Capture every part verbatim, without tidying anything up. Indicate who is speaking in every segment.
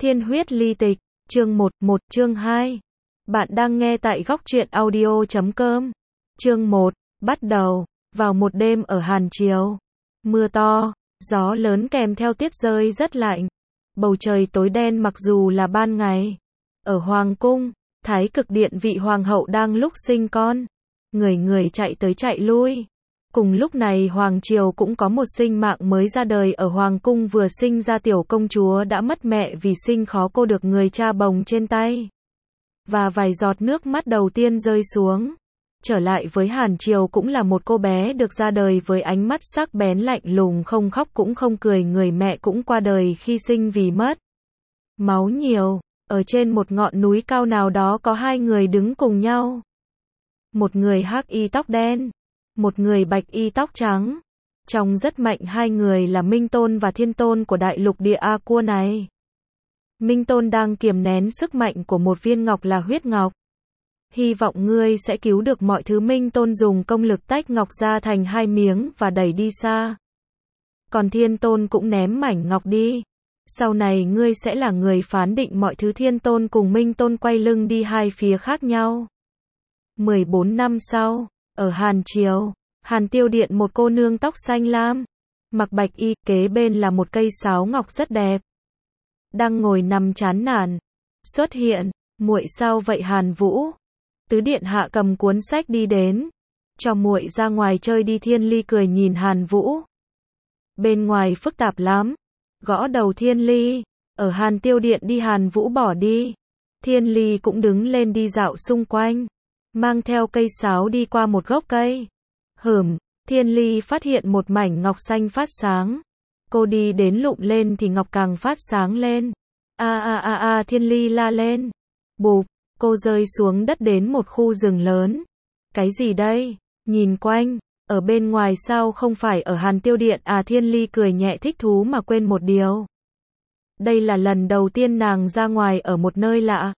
Speaker 1: Thiên huyết ly tịch, chương một, một, chương hai. Bạn đang nghe tại góc truyện audio chấm com. Chương một, bắt đầu. Vào một đêm ở Hàn Triều. Mưa to, gió lớn kèm theo tuyết rơi rất lạnh. Bầu trời tối đen mặc dù là ban ngày. Ở Hoàng cung, Thái Cực Điện vị hoàng hậu đang lúc sinh con. Người người chạy tới chạy lui. Cùng lúc này Hoàng Triều cũng có một sinh mạng mới ra đời ở Hoàng cung, vừa sinh ra tiểu công chúa đã mất mẹ vì sinh khó cô được người cha bồng trên tay. Và vài giọt nước mắt đầu tiên rơi xuống. Trở lại với Hàn Triều cũng là một cô bé được ra đời với ánh mắt sắc bén lạnh lùng, không khóc cũng không cười, người mẹ cũng qua đời khi sinh vì mất máu nhiều. Ở trên một ngọn núi cao nào đó có hai người đứng cùng nhau. Một người hắc y tóc đen, một người bạch y tóc trắng. Trông rất mạnh, hai người là Minh Tôn và Thiên Tôn của đại lục địa A Cua này. Minh Tôn đang kiềm nén sức mạnh của một viên ngọc là huyết ngọc. Hy vọng ngươi sẽ cứu được mọi thứ. Minh Tôn dùng công lực tách ngọc ra thành hai miếng và đẩy đi xa. Còn Thiên Tôn cũng ném mảnh ngọc đi. Sau này ngươi sẽ là người phán định mọi thứ. Thiên Tôn cùng Minh Tôn quay lưng đi hai phía khác nhau. mười bốn năm sau, ở Hàn Triều, Hàn Tiêu Điện, một cô nương tóc xanh lam, mặc bạch y, kế bên là một cây sáo ngọc rất đẹp. Đang ngồi nằm chán nản. Xuất hiện, muội sao vậy Hàn Vũ? Tứ điện hạ cầm cuốn sách đi đến. Cho muội ra ngoài chơi đi. Thiên Ly cười nhìn Hàn Vũ. Bên ngoài phức tạp lắm. Gõ đầu Thiên Ly. Ở Hàn Tiêu Điện đi. Hàn Vũ bỏ đi. Thiên Ly cũng đứng lên đi dạo xung quanh. Mang theo cây sáo đi qua một gốc cây. Hửm, Thiên Ly phát hiện một mảnh ngọc xanh phát sáng. Cô đi đến lụm lên thì ngọc càng phát sáng lên. A a a a, Thiên Ly la lên. Bụp, cô rơi xuống đất đến một khu rừng lớn. Cái gì đây? Nhìn quanh, ở bên ngoài sao không phải ở Hàn Tiêu Điện à? Thiên Ly cười nhẹ thích thú mà quên một điều. Đây là lần đầu tiên nàng ra ngoài ở một nơi lạ.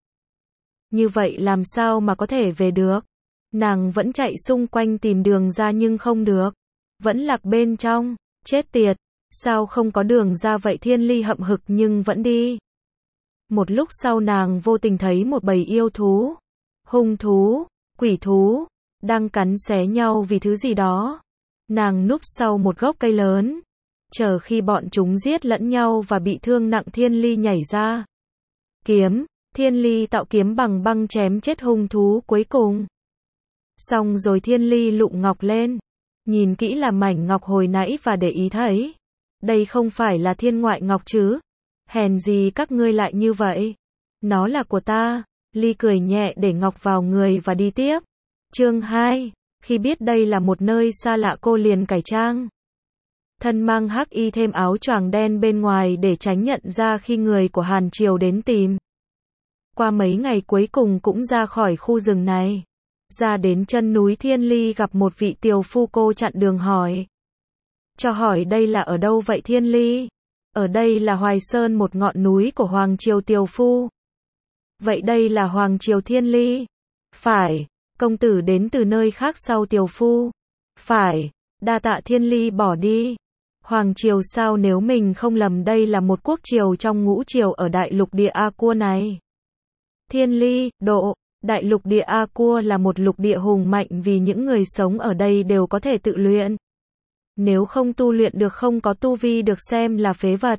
Speaker 1: Như vậy làm sao mà có thể về được? Nàng vẫn chạy xung quanh tìm đường ra nhưng không được. Vẫn lạc bên trong. Chết tiệt, sao không có đường ra vậy? Thiên Ly hậm hực nhưng vẫn đi. Một lúc sau nàng vô tình thấy một bầy yêu thú, hung thú, quỷ thú, đang cắn xé nhau vì thứ gì đó. Nàng núp sau một gốc cây lớn, chờ khi bọn chúng giết lẫn nhau và bị thương nặng. Thiên Ly nhảy ra. Kiếm, Thiên Ly tạo kiếm bằng băng chém chết hung thú cuối cùng. Xong rồi Thiên Ly lụm ngọc lên. Nhìn kỹ là mảnh ngọc hồi nãy và để ý thấy. Đây không phải là thiên ngoại ngọc chứ? Hèn gì các ngươi lại như vậy? Nó là của ta. Ly cười nhẹ để ngọc vào người và đi tiếp. Chương hai. Khi biết đây là một nơi xa lạ cô liền cải trang. Thân mang hắc y thêm áo choàng đen bên ngoài để tránh nhận ra khi người của Hàn Triều đến tìm. Qua mấy ngày cuối cùng cũng ra khỏi khu rừng này. Ra đến chân núi, Thiên Ly gặp một vị tiều phu. Cô chặn đường hỏi. Cho hỏi đây là ở đâu vậy Thiên Ly? Ở đây là Hoài Sơn, một ngọn núi của Hoàng Triều. Tiều phu. Vậy đây là Hoàng Triều Thiên Ly? Phải. Công tử đến từ nơi khác sao? Tiều phu. Phải. Đa tạ. Thiên Ly bỏ đi. Hoàng Triều sao? Nếu mình không lầm đây là một quốc triều trong ngũ triều ở đại lục địa A Cua này. Thiên Ly, độ. Đại lục địa A Cua là một lục địa hùng mạnh vì những người sống ở đây đều có thể tự luyện. Nếu không tu luyện được, không có tu vi được xem là phế vật.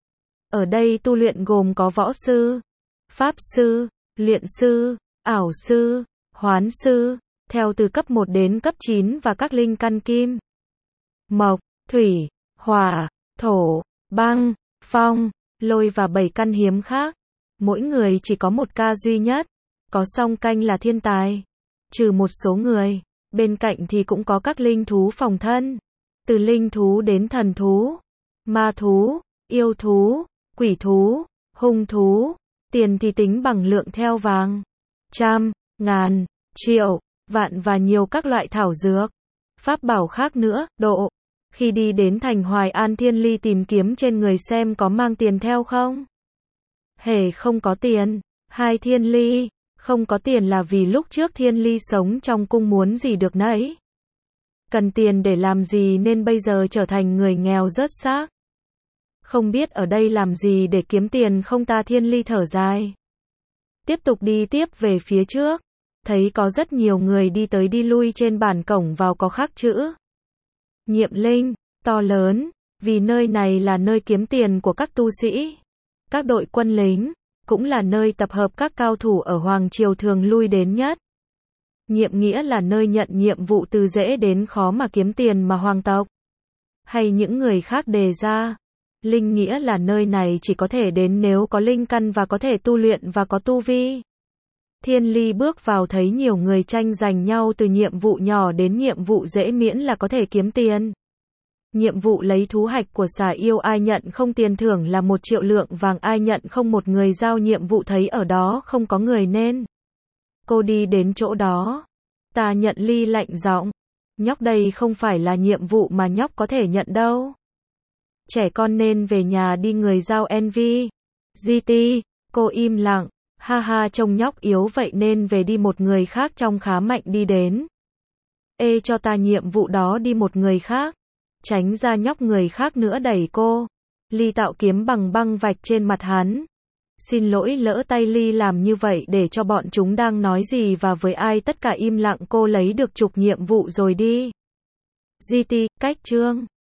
Speaker 1: Ở đây tu luyện gồm có võ sư, pháp sư, luyện sư, ảo sư, hoán sư, theo từ cấp một đến cấp chín và các linh căn kim, mộc, thủy, hỏa, thổ, băng, phong, lôi và bảy căn hiếm khác. Mỗi người chỉ có một ca duy nhất. Có song canh là thiên tài. Trừ một số người, bên cạnh thì cũng có các linh thú phòng thân. Từ linh thú đến thần thú, ma thú, yêu thú, quỷ thú, hung thú. Tiền thì tính bằng lượng theo vàng, trăm, ngàn, triệu, vạn và nhiều các loại thảo dược, pháp bảo khác nữa. Độ. Khi đi đến thành Hoài An, Thiên Ly tìm kiếm trên người xem có mang tiền theo không. Hề không có tiền. Hai Thiên Ly. Không có tiền là vì lúc trước Thiên Ly sống trong cung muốn gì được nấy. Cần tiền để làm gì nên bây giờ trở thành người nghèo rớt xác. Không biết ở đây làm gì để kiếm tiền không ta? Thiên Ly thở dài. Tiếp tục đi tiếp về phía trước. Thấy có rất nhiều người đi tới đi lui, trên bản cổng vào có khắc chữ Nhiệm Linh, to lớn, vì nơi này là nơi kiếm tiền của các tu sĩ, các đội quân lính, cũng là nơi tập hợp các cao thủ ở Hoàng Triều thường lui đến nhất. Nhiệm nghĩa là nơi nhận nhiệm vụ từ dễ đến khó mà kiếm tiền mà hoàng tộc hay những người khác đề ra. Linh nghĩa là nơi này chỉ có thể đến nếu có linh căn và có thể tu luyện và có tu vi. Thiên Ly bước vào thấy nhiều người tranh giành nhau từ nhiệm vụ nhỏ đến nhiệm vụ dễ, miễn là có thể kiếm tiền. Nhiệm vụ lấy thú hạch của xà yêu, ai nhận không tiền thưởng là một triệu lượng vàng, ai nhận không một người giao nhiệm vụ. Thấy ở đó không có người nên cô đi đến chỗ đó. Ta nhận. Ly lạnh giọng. Nhóc, đây không phải là nhiệm vụ mà nhóc có thể nhận đâu. Trẻ con nên về nhà đi. Người giao en vê. giê tê. Cô im lặng. Ha ha, trông nhóc yếu vậy nên về đi. Một người khác trong khá mạnh đi đến. Ê, cho ta nhiệm vụ đó đi. Một người khác tránh ra. Nhóc, người khác nữa đẩy cô. Ly tạo kiếm bằng băng vạch trên mặt hắn. Xin lỗi, lỡ tay. Ly làm như vậy để cho bọn chúng đang nói gì và với ai? Tất cả im lặng. Cô lấy được chục nhiệm vụ rồi đi. giê tê. Cách chương